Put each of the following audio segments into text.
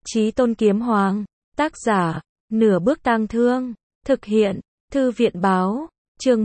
Chí Tôn Kiếm Hoàng, tác giả, Nửa Bước Tang Thương, thực hiện, Thư viện báo, chương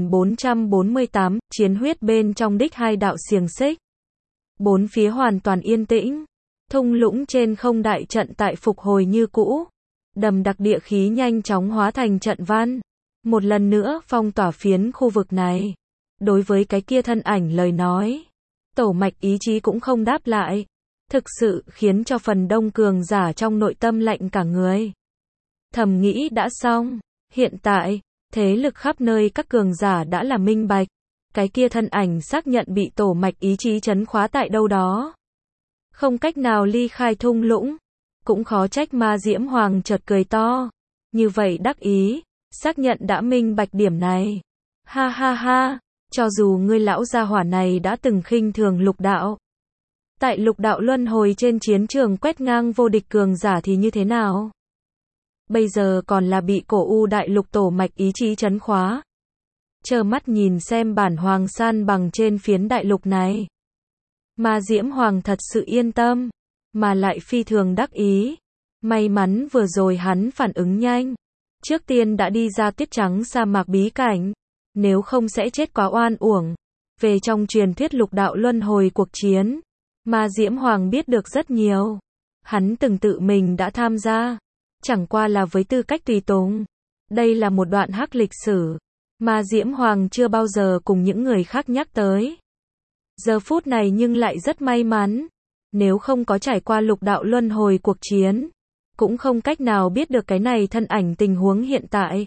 1448, chiến huyết bên trong đích hai đạo xiềng xích. Bốn phía hoàn toàn yên tĩnh, thung lũng trên không đại trận tại phục hồi như cũ, đầm đặc địa khí nhanh chóng hóa thành trận văn, một lần nữa phong tỏa phiến khu vực này. Đối với cái kia thân ảnh lời nói, tổ mạch ý chí cũng không đáp lại, thực sự khiến cho phần đông cường giả trong nội tâm lạnh cả người. Thầm nghĩ đã xong, hiện tại, thế lực khắp nơi các cường giả đã là minh bạch, cái kia thân ảnh xác nhận bị tổ mạch ý chí trấn khóa tại đâu đó, không cách nào ly khai thung lũng, cũng khó trách Ma Diễm Hoàng chợt cười to, như vậy đắc ý, xác nhận đã minh bạch điểm này. Ha ha ha, cho dù ngươi lão gia hỏa này đã từng khinh thường lục đạo, tại lục đạo luân hồi trên chiến trường quét ngang vô địch cường giả thì như thế nào? Bây giờ còn là bị cổ u đại lục tổ mạch ý chí trấn khóa. Trơ mắt nhìn xem bản hoàng san bằng trên phiến đại lục này. Ma Diễm Hoàng thật sự yên tâm, mà lại phi thường đắc ý. May mắn vừa rồi hắn phản ứng nhanh, trước tiên đã đi ra tuyết trắng sa mạc bí cảnh, nếu không sẽ chết quá oan uổng. Về trong truyền thuyết lục đạo luân hồi cuộc chiến, Ma Diễm Hoàng biết được rất nhiều. Hắn từng tự mình đã tham gia, chẳng qua là với tư cách tùy tùng. Đây là một đoạn hắc lịch sử, Ma Diễm Hoàng chưa bao giờ cùng những người khác nhắc tới. Giờ phút này nhưng lại rất may mắn, nếu không có trải qua lục đạo luân hồi cuộc chiến, cũng không cách nào biết được cái này thân ảnh tình huống hiện tại.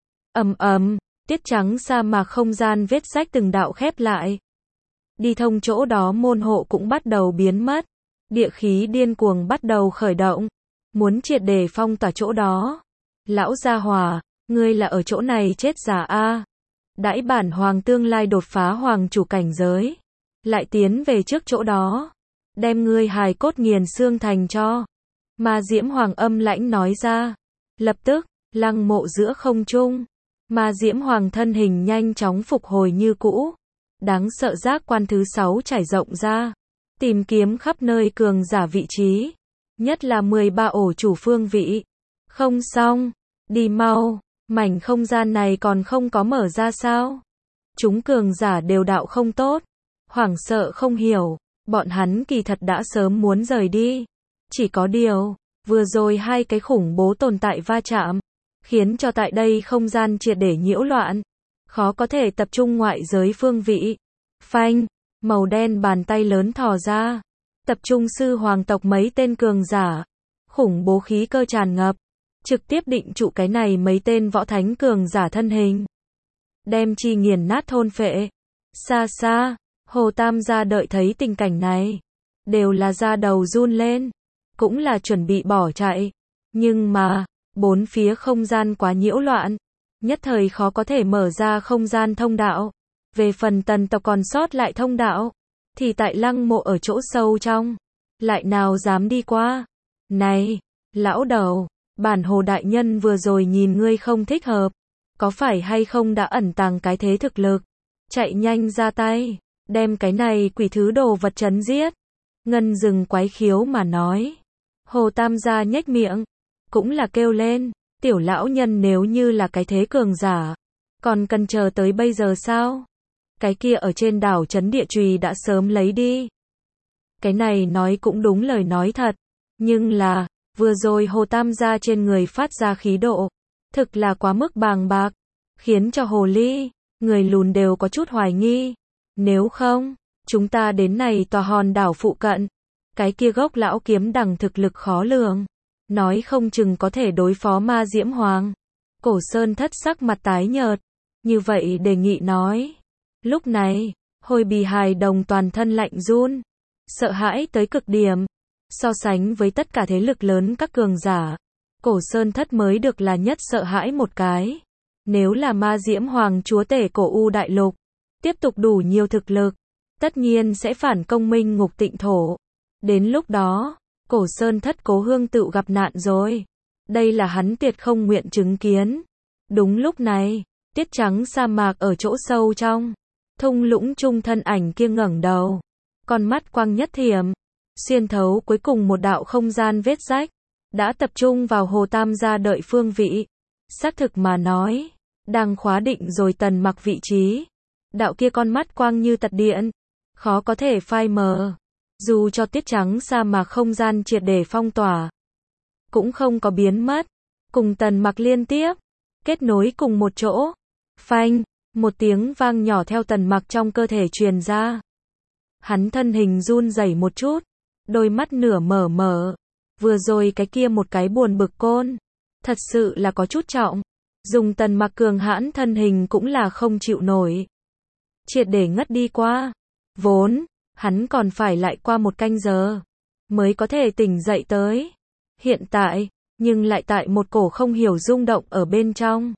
Tiết trắng sa mạc không gian vết rách từng đạo khép lại. Đi thông chỗ đó môn hộ cũng bắt đầu biến mất, địa khí điên cuồng bắt đầu khởi động, muốn triệt để phong tỏa chỗ đó. Lão gia hỏa, ngươi là ở chỗ này chết già a? Đãi bản hoàng tương lai đột phá hoàng chủ cảnh giới, lại tiến về trước chỗ đó, đem ngươi hài cốt nghiền xương thành cho. Ma Diễm Hoàng âm lãnh nói ra. Lập tức, lăng mộ giữa không trung, Ma Diễm Hoàng thân hình nhanh chóng phục hồi như cũ. Đáng sợ giác quan thứ 6 trải rộng ra, tìm kiếm khắp nơi cường giả vị trí, nhất là 13 ổ chủ phương vị. Không xong, đi mau, mảnh không gian này còn không có mở ra sao? Chúng cường giả đều đạo không tốt, hoảng sợ không hiểu, bọn hắn kỳ thật đã sớm muốn rời đi. Chỉ có điều, vừa rồi hai cái khủng bố tồn tại va chạm, khiến cho tại đây không gian triệt để nhiễu loạn, khó có thể tập trung ngoại giới phương vị. Phanh, màu đen bàn tay lớn thò ra, tập trung sư hoàng tộc mấy tên cường giả, khủng bố khí cơ tràn ngập, trực tiếp định trụ cái này mấy tên võ thánh cường giả thân hình, đem chi nghiền nát thôn phệ. Xa xa, Hồ Tam gia đợi thấy tình cảnh này, đều là da đầu run lên, cũng là chuẩn bị bỏ chạy, nhưng mà, bốn phía không gian quá nhiễu loạn, nhất thời khó có thể mở ra không gian thông đạo. Về phần tần tộc còn sót lại thông đạo, thì tại lăng mộ ở chỗ sâu trong, lại nào dám đi qua. Này, lão đầu, bản Hồ đại nhân vừa rồi nhìn ngươi không thích hợp, có phải hay không đã ẩn tàng cái thế thực lực? Chạy nhanh ra tay, đem cái này quỷ thứ đồ vật trấn giết. Ngân rừng quái khiếu mà nói. Hồ Tam gia nhếch miệng, cũng là kêu lên, tiểu lão nhân nếu như là cái thế cường giả, còn cần chờ tới bây giờ sao? Cái kia ở trên đảo trấn địa chùy đã sớm lấy đi. Cái này nói cũng đúng lời nói thật, nhưng là, vừa rồi Hồ Tam gia trên người phát ra khí độ, thực là quá mức bàng bạc, khiến cho hồ ly, người lùn đều có chút hoài nghi. Nếu không, chúng ta đến này tòa hòn đảo phụ cận, cái kia gốc lão kiếm đằng thực lực khó lường, nói không chừng có thể đối phó Ma Diễm Hoàng. Cổ Sơn Thất sắc mặt tái nhợt, như vậy đề nghị nói. Lúc này, Hồi Bì hài đồng toàn thân lạnh run, sợ hãi tới cực điểm. So sánh với tất cả thế lực lớn các cường giả, Cổ Sơn Thất mới được là nhất sợ hãi một cái. Nếu là Ma Diễm Hoàng chúa tể cổ u đại lục, tiếp tục đủ nhiều thực lực, tất nhiên sẽ phản công Minh Ngục Tịnh Thổ. Đến lúc đó, Cổ Sơn Thất cố hương tự gặp nạn rồi. Đây là hắn tuyệt không nguyện chứng kiến. Đúng lúc này, tiết trắng sa mạc ở chỗ sâu trong, thung lũng trung thân ảnh kia ngẩng đầu, con mắt quang nhất thiểm, xuyên thấu cuối cùng một đạo không gian vết rách, đã tập trung vào Hồ Tam gia đợi phương vị. Xác thực mà nói, đang khóa định rồi Tần Mặc vị trí. Đạo kia con mắt quang như tật điện, khó có thể phai mờ. Dù cho tiết trắng sa mạc không gian triệt để phong tỏa, cũng không có biến mất. Cùng Tần Mặc liên tiếp, kết nối cùng một chỗ. Phanh, một tiếng vang nhỏ theo Tần Mặc trong cơ thể truyền ra. Hắn thân hình run rẩy một chút, đôi mắt nửa mở mở. Vừa rồi cái kia một cái buồn bực côn, thật sự là có chút trọng. Dùng Tần Mặc cường hãn thân hình cũng là không chịu nổi. Triệt để ngất đi qua. Vốn, hắn còn phải lại qua một canh giờ mới có thể tỉnh dậy tới. Hiện tại, nhưng lại tại một cổ không hiểu rung động ở bên trong.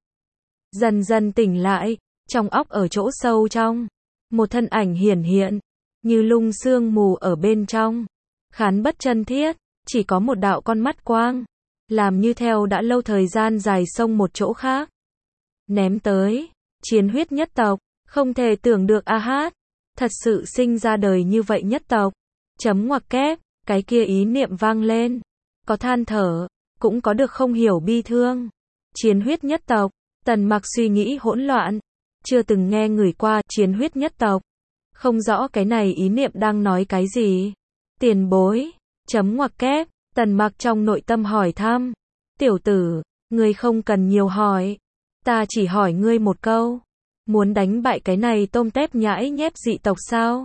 Dần dần tỉnh lại, trong óc ở chỗ sâu trong. Một thân ảnh hiển hiện, như lung sương mù ở bên trong. Khán bất chân thiết, chỉ có một đạo con mắt quang. Làm như theo đã lâu thời gian dài sông một chỗ khác. Ném tới, chiến huyết nhất tộc, không thể tưởng được a hát. Thật sự sinh ra đời như vậy nhất tộc. Chấm ngoặc kép, cái kia ý niệm vang lên. Có than thở, cũng có được không hiểu bi thương. Chiến huyết nhất tộc, Tần Mặc suy nghĩ hỗn loạn. Chưa từng nghe người qua chiến huyết nhất tộc. Không rõ cái này ý niệm đang nói cái gì. Tiền bối, chấm ngoặc kép, Tần Mặc trong nội tâm hỏi thăm. Tiểu tử, ngươi không cần nhiều hỏi. Ta chỉ hỏi ngươi một câu. Muốn đánh bại cái này tôm tép nhãi nhép dị tộc sao?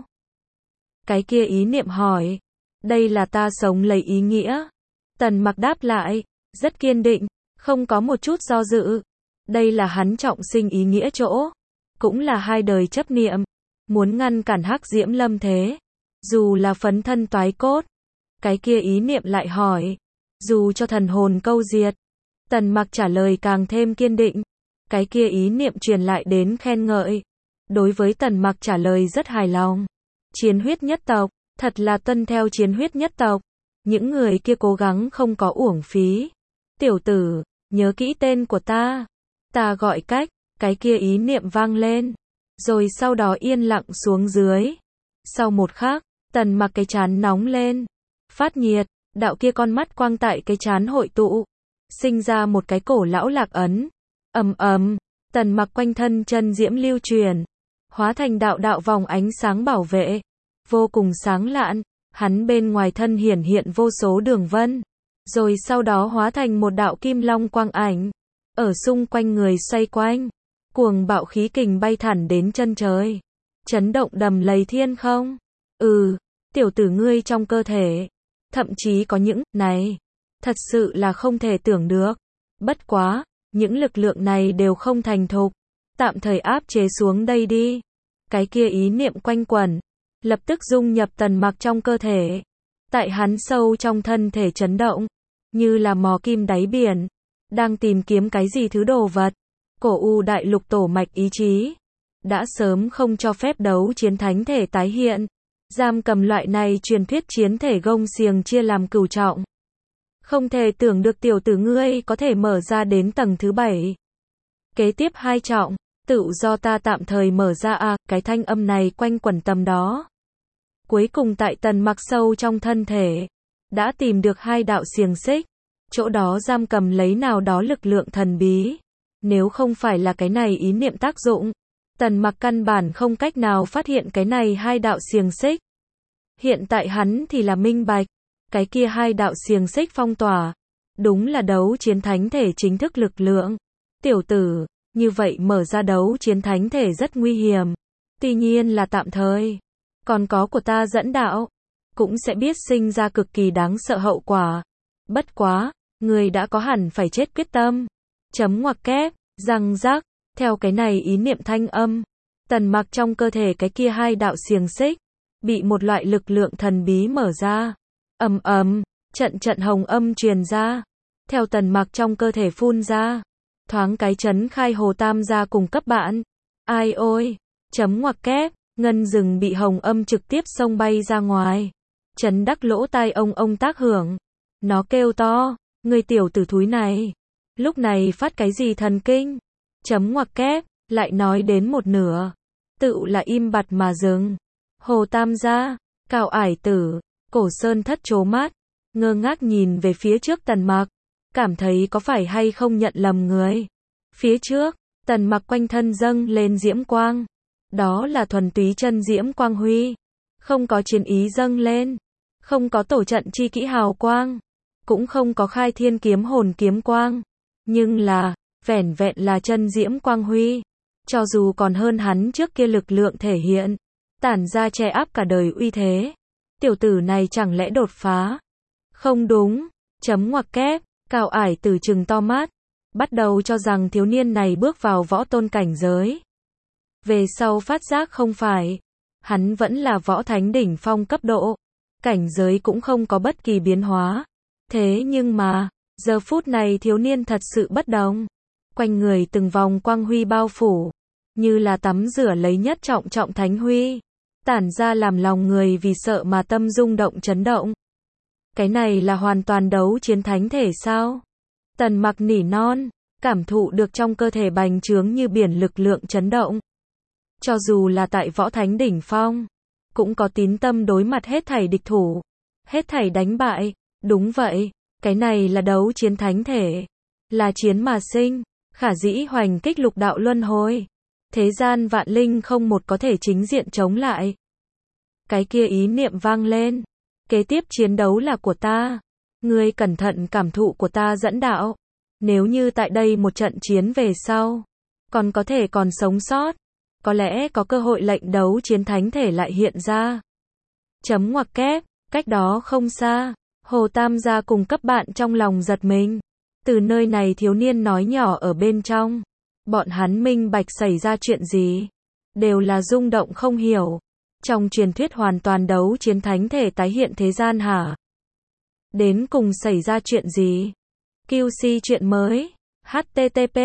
Cái kia ý niệm hỏi. Đây là ta sống lấy ý nghĩa. Tần Mặc đáp lại, rất kiên định, không có một chút do dự. Đây là hắn trọng sinh ý nghĩa chỗ. Cũng là hai đời chấp niệm. Muốn ngăn cản Hắc Diễm lâm thế. Dù là phấn thân toái cốt. Cái kia ý niệm lại hỏi. Dù cho thần hồn câu diệt. Tần Mặc trả lời càng thêm kiên định. Cái kia ý niệm truyền lại đến khen ngợi. Đối với Tần Mặc trả lời rất hài lòng. Chiến huyết nhất tộc, thật là tuân theo chiến huyết nhất tộc. Những người kia cố gắng không có uổng phí. Tiểu tử, nhớ kỹ tên của ta. Ta gọi cách, cái kia ý niệm vang lên. Rồi sau đó yên lặng xuống dưới. Sau một khắc, Tần Mặc cái trán nóng lên. Phát nhiệt, đạo kia con mắt quang tại cái trán hội tụ. Sinh ra một cái cổ lão lạc ấn. Ầm ầm, Tần Mặc quanh thân chân diễm lưu truyền. Hóa thành đạo đạo vòng ánh sáng bảo vệ. Vô cùng sáng lạn. Hắn bên ngoài thân hiển hiện vô số đường vân. Rồi sau đó hóa thành một đạo kim long quang ảnh. Ở xung quanh người xoay quanh. Cuồng bạo khí kình bay thẳng đến chân trời. Chấn động đầm lầy thiên không. Tiểu tử ngươi trong cơ thể. Thậm chí có những, này. Thật sự là không thể tưởng được. Bất quá, những lực lượng này đều không thành thục. Tạm thời áp chế xuống đây đi. Cái kia ý niệm quanh quẩn. Lập tức dung nhập Tần Mặc trong cơ thể. Tại hắn sâu trong thân thể chấn động. Như là mò kim đáy biển. Đang tìm kiếm cái gì thứ đồ vật. Cổ U đại lục tổ mạch ý chí. Đã sớm không cho phép đấu chiến thánh thể tái hiện. Giam cầm loại này truyền thuyết chiến thể gông xiềng chia làm cửu trọng. Không thể tưởng được tiểu tử ngươi có thể mở ra đến tầng thứ 7. Kế tiếp 2 trọng. Tự do ta tạm thời mở ra cái thanh âm này quanh quẩn tầm đó. Cuối cùng tại Tần Mặc sâu trong thân thể. Đã tìm được 2 đạo xiềng xích. Chỗ đó giam cầm lấy nào đó lực lượng thần bí. Nếu không phải là cái này ý niệm tác dụng. Tần Mặc căn bản không cách nào phát hiện cái này 2 đạo xiềng xích. Hiện tại hắn thì là minh bạch. Cái kia 2 đạo xiềng xích phong tỏa. Đúng là đấu chiến thánh thể chính thức lực lượng. Tiểu tử, như vậy mở ra đấu chiến thánh thể rất nguy hiểm. Tuy nhiên là tạm thời. Còn có của ta dẫn đạo. Cũng sẽ biết sinh ra cực kỳ đáng sợ hậu quả. Bất quá, người đã có hẳn phải chết quyết tâm. Chấm ngoặc kép, răng rắc, theo cái này ý niệm thanh âm. Tần Mặc trong cơ thể cái kia 2 đạo xiềng xích. Bị một loại lực lượng thần bí mở ra. Ầm ầm, trận trận hồng âm truyền ra. Theo Tần Mặc trong cơ thể phun ra. Thoáng cái chấn khai Hồ Tam gia cùng cấp bạn. Ai ôi, chấm ngoặc kép, ngân rừng bị hồng âm trực tiếp xông bay ra ngoài. Chấn đắc lỗ tai ông tác hưởng. Nó kêu to, người tiểu tử thúi này. Lúc này phát cái gì thần kinh? Chấm ngoặc kép, lại nói đến một nửa. Tự là im bặt mà dừng. Hồ Tam gia, Cao Ải Tử, Cổ Sơn Thất trố mắt. ngơ ngác nhìn về phía trước Tần Mặc, cảm thấy có phải hay không nhận lầm người. Phía trước, Tần Mặc quanh thân dâng lên diễm quang. Đó là thuần túy chân diễm quang huy. Không có chiến ý dâng lên. Không có tổ trận chi kỹ hào quang. Cũng không có khai thiên kiếm hồn kiếm quang. Nhưng là, vẻn vẹn là chân diễm quang huy. Cho dù còn hơn hắn trước kia lực lượng thể hiện. Tản ra che áp cả đời uy thế. Tiểu tử này chẳng lẽ đột phá? Không đúng. Chấm ngoặc kép. Cao Ải Tử trừng to mắt. Bắt đầu cho rằng thiếu niên này bước vào võ tôn cảnh giới. Về sau phát giác không phải. Hắn vẫn là võ thánh đỉnh phong cấp độ. Cảnh giới cũng không có bất kỳ biến hóa. Thế nhưng mà, giờ phút này thiếu niên thật sự bất đồng. Quanh người từng vòng quang huy bao phủ. Như là tắm rửa lấy nhất trọng trọng thánh huy. Tản ra làm lòng người vì sợ mà tâm rung động chấn động. Cái này là hoàn toàn đấu chiến thánh thể sao? Tần Mặc nỉ non, cảm thụ được trong cơ thể bành trướng như biển lực lượng chấn động. Cho dù là tại võ thánh đỉnh phong, cũng có tín tâm đối mặt hết thảy địch thủ, hết thảy đánh bại. Đúng vậy, cái này là đấu chiến thánh thể, là chiến mà sinh, khả dĩ hoành kích lục đạo luân hồi. Thế gian vạn linh không một có thể chính diện chống lại. Cái kia ý niệm vang lên. Kế tiếp chiến đấu là của ta. Ngươi cẩn thận cảm thụ của ta dẫn đạo. Nếu như tại đây một trận chiến về sau, còn có thể còn sống sót, có lẽ có cơ hội lệnh đấu chiến thánh thể lại hiện ra. Chấm ngoặc kép, cách đó không xa, Hồ Tam gia cùng cấp bạn trong lòng giật mình. Từ nơi này thiếu niên nói nhỏ ở bên trong. Bọn hắn minh bạch xảy ra chuyện gì. Đều là rung động không hiểu. Trong truyền thuyết hoàn toàn đấu chiến thánh thể tái hiện thế gian hả? Đến cùng xảy ra chuyện gì? QC chuyện mới. http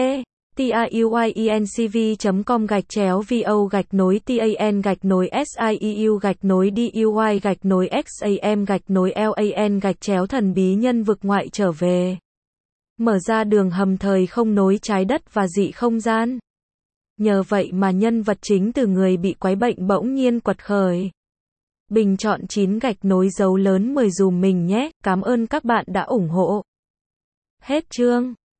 tiuyencv.com/vo-sieu-duy-xam-lan-thần bí nhân vực ngoại trở về. Mở ra đường hầm thời không nối trái đất và dị không gian. Nhờ vậy mà nhân vật chính từ người bị quái bệnh bỗng nhiên quật khởi. Bình chọn 9 gạch nối dấu lớn 10 dùm mình nhé, cảm ơn các bạn đã ủng hộ. Hết chương.